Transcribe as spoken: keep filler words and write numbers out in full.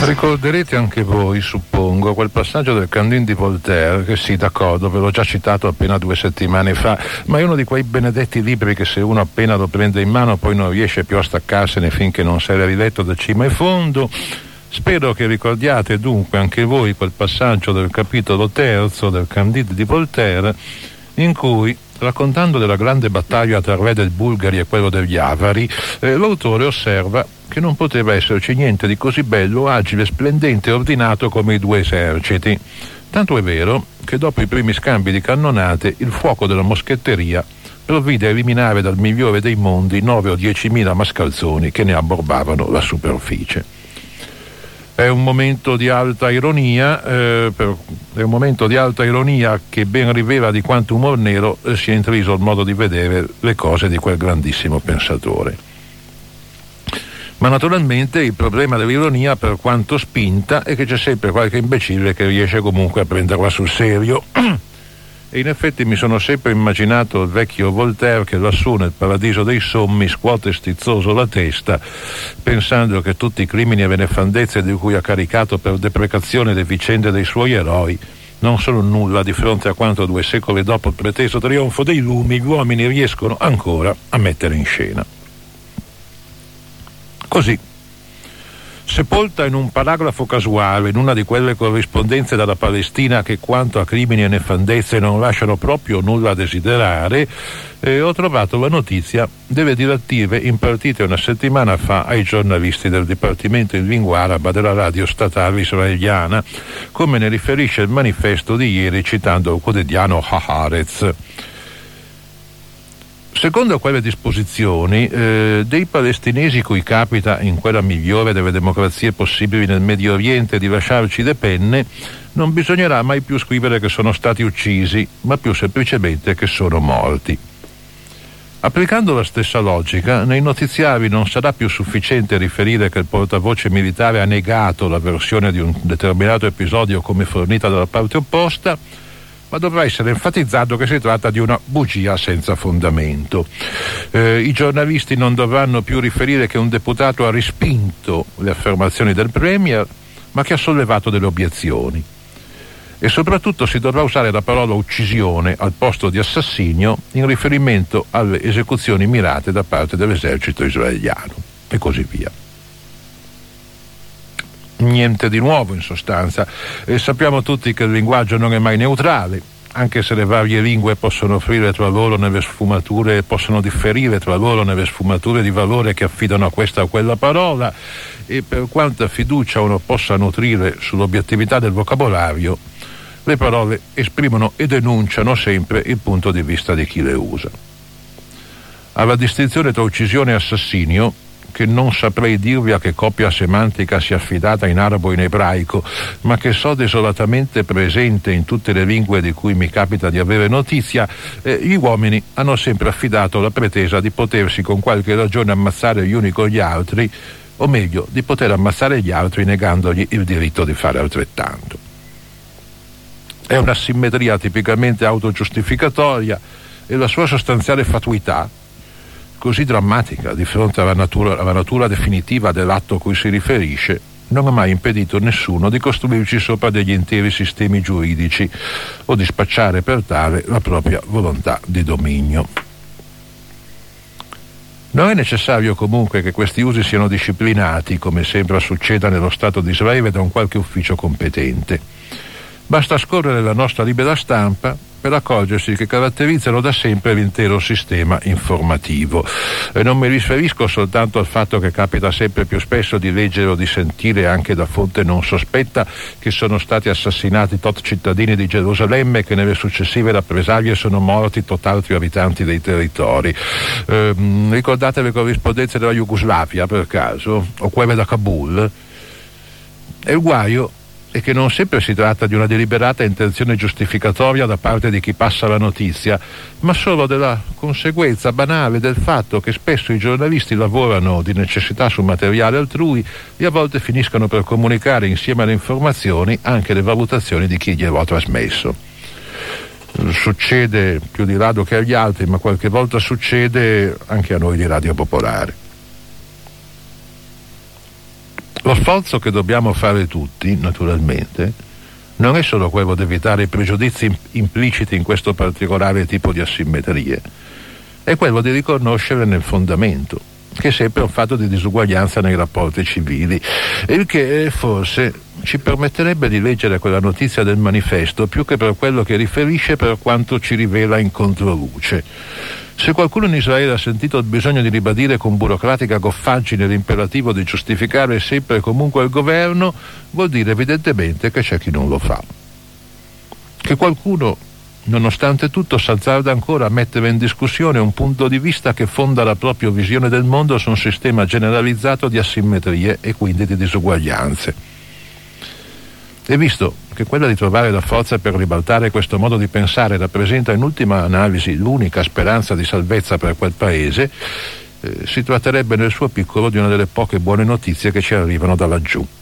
Ricorderete anche voi, suppongo, quel passaggio del Candide di Voltaire, che sì, d'accordo, ve l'ho già citato appena due settimane fa, ma è uno di quei benedetti libri che se uno appena lo prende in mano poi non riesce più a staccarsene finché non si era riletto da cima e fondo. Spero che ricordiate dunque anche voi quel passaggio del capitolo terzo del Candide di Voltaire, in cui, raccontando della grande battaglia tra il re del Bulgari e quello degli Avari, eh, l'autore osserva che non poteva esserci niente di così bello, agile, splendente e ordinato come i due eserciti. Tanto è vero che dopo i primi scambi di cannonate il fuoco della moschetteria provvide a eliminare dal migliore dei mondi nove o diecimila mascalzoni che ne abborbavano la superficie. È un momento di alta ironia, eh, per, è un momento di alta ironia che ben rivela di quanto umor nero eh, sia intriso il modo di vedere le cose di quel grandissimo pensatore. Ma naturalmente il problema dell'ironia, per quanto spinta, è che c'è sempre qualche imbecille che riesce comunque a prenderla sul serio. E in effetti mi sono sempre immaginato il vecchio Voltaire che lassù nel paradiso dei sommi scuote stizzoso la testa, pensando che tutti i crimini e benefandezze di cui ha caricato per deprecazione le vicende dei suoi eroi non sono nulla di fronte a quanto due secoli dopo il preteso trionfo dei lumi gli uomini riescono ancora a mettere in scena. Così, sepolta in un paragrafo casuale, in una di quelle corrispondenze dalla Palestina che quanto a crimini e nefandezze non lasciano proprio nulla a desiderare, eh, ho trovato la notizia delle direttive impartite una settimana fa ai giornalisti del Dipartimento in lingua araba della radio statale israeliana, come ne riferisce il manifesto di ieri citando il quotidiano Haaretz. Secondo quelle disposizioni, eh, dei palestinesi cui capita, in quella migliore delle democrazie possibili nel Medio Oriente, di lasciarci le penne, non bisognerà mai più scrivere che sono stati uccisi, ma più semplicemente che sono morti. Applicando la stessa logica, nei notiziari non sarà più sufficiente riferire che il portavoce militare ha negato la versione di un determinato episodio come fornita dalla parte opposta, ma dovrà essere enfatizzato che si tratta di una bugia senza fondamento. Eh, I giornalisti non dovranno più riferire che un deputato ha respinto le affermazioni del Premier, ma che ha sollevato delle obiezioni. E soprattutto si dovrà usare la parola uccisione al posto di assassinio in riferimento alle esecuzioni mirate da parte dell'esercito israeliano, e così via. Niente di nuovo in sostanza, e sappiamo tutti che il linguaggio non è mai neutrale, anche se le varie lingue possono offrire tra loro nelle sfumature, possono differire tra loro nelle sfumature di valore che affidano a questa o quella parola, e per quanta fiducia uno possa nutrire sull'obiettività del vocabolario, le parole esprimono e denunciano sempre il punto di vista di chi le usa. Alla distinzione tra uccisione e assassinio, che non saprei dirvi a che coppia semantica sia affidata in arabo o in ebraico, ma che so desolatamente presente in tutte le lingue di cui mi capita di avere notizia, eh, gli uomini hanno sempre affidato la pretesa di potersi con qualche ragione ammazzare gli uni con gli altri, o meglio, di poter ammazzare gli altri negandogli il diritto di fare altrettanto. È una simmetria tipicamente autogiustificatoria e la sua sostanziale fatuità, così drammatica di fronte alla natura, alla natura definitiva dell'atto a cui si riferisce, non ha mai impedito a nessuno di costruirci sopra degli interi sistemi giuridici o di spacciare per tale la propria volontà di dominio. Non è necessario comunque che questi usi siano disciplinati, come sembra succeda nello Stato di Israele, da un qualche ufficio competente. Basta scorrere la nostra libera stampa per accorgersi che caratterizzano da sempre l'intero sistema informativo. E non mi riferisco soltanto al fatto che capita sempre più spesso di leggere o di sentire anche da fonte non sospetta che sono stati assassinati tot cittadini di Gerusalemme, che nelle successive rappresaglie sono morti tot altri abitanti dei territori. Eh, ricordate le corrispondenze della Jugoslavia, per caso? O quelle da Kabul? E il guaio e che non sempre si tratta di una deliberata intenzione giustificatoria da parte di chi passa la notizia, ma solo della conseguenza banale del fatto che spesso i giornalisti lavorano di necessità su materiale altrui e a volte finiscono per comunicare insieme alle informazioni anche le valutazioni di chi glielo ha trasmesso. Succede più di rado che agli altri, ma qualche volta succede anche a noi di Radio Popolare. Lo sforzo che dobbiamo fare tutti, naturalmente, non è solo quello di evitare i pregiudizi impliciti in questo particolare tipo di asimmetrie, è quello di riconoscere nel fondamento che è sempre un fatto di disuguaglianza nei rapporti civili, il che forse ci permetterebbe di leggere quella notizia del manifesto più che per quello che riferisce, per quanto ci rivela in controluce. Se qualcuno in Israele ha sentito il bisogno di ribadire con burocratica goffaggine l'imperativo di giustificare sempre e comunque il governo, vuol dire evidentemente che c'è chi non lo fa. Che qualcuno, nonostante tutto, s'azzarda ancora a mettere in discussione un punto di vista che fonda la propria visione del mondo su un sistema generalizzato di asimmetrie e quindi di disuguaglianze. E visto che quella di trovare la forza per ribaltare questo modo di pensare rappresenta in ultima analisi l'unica speranza di salvezza per quel paese, eh, si tratterebbe nel suo piccolo di una delle poche buone notizie che ci arrivano da laggiù.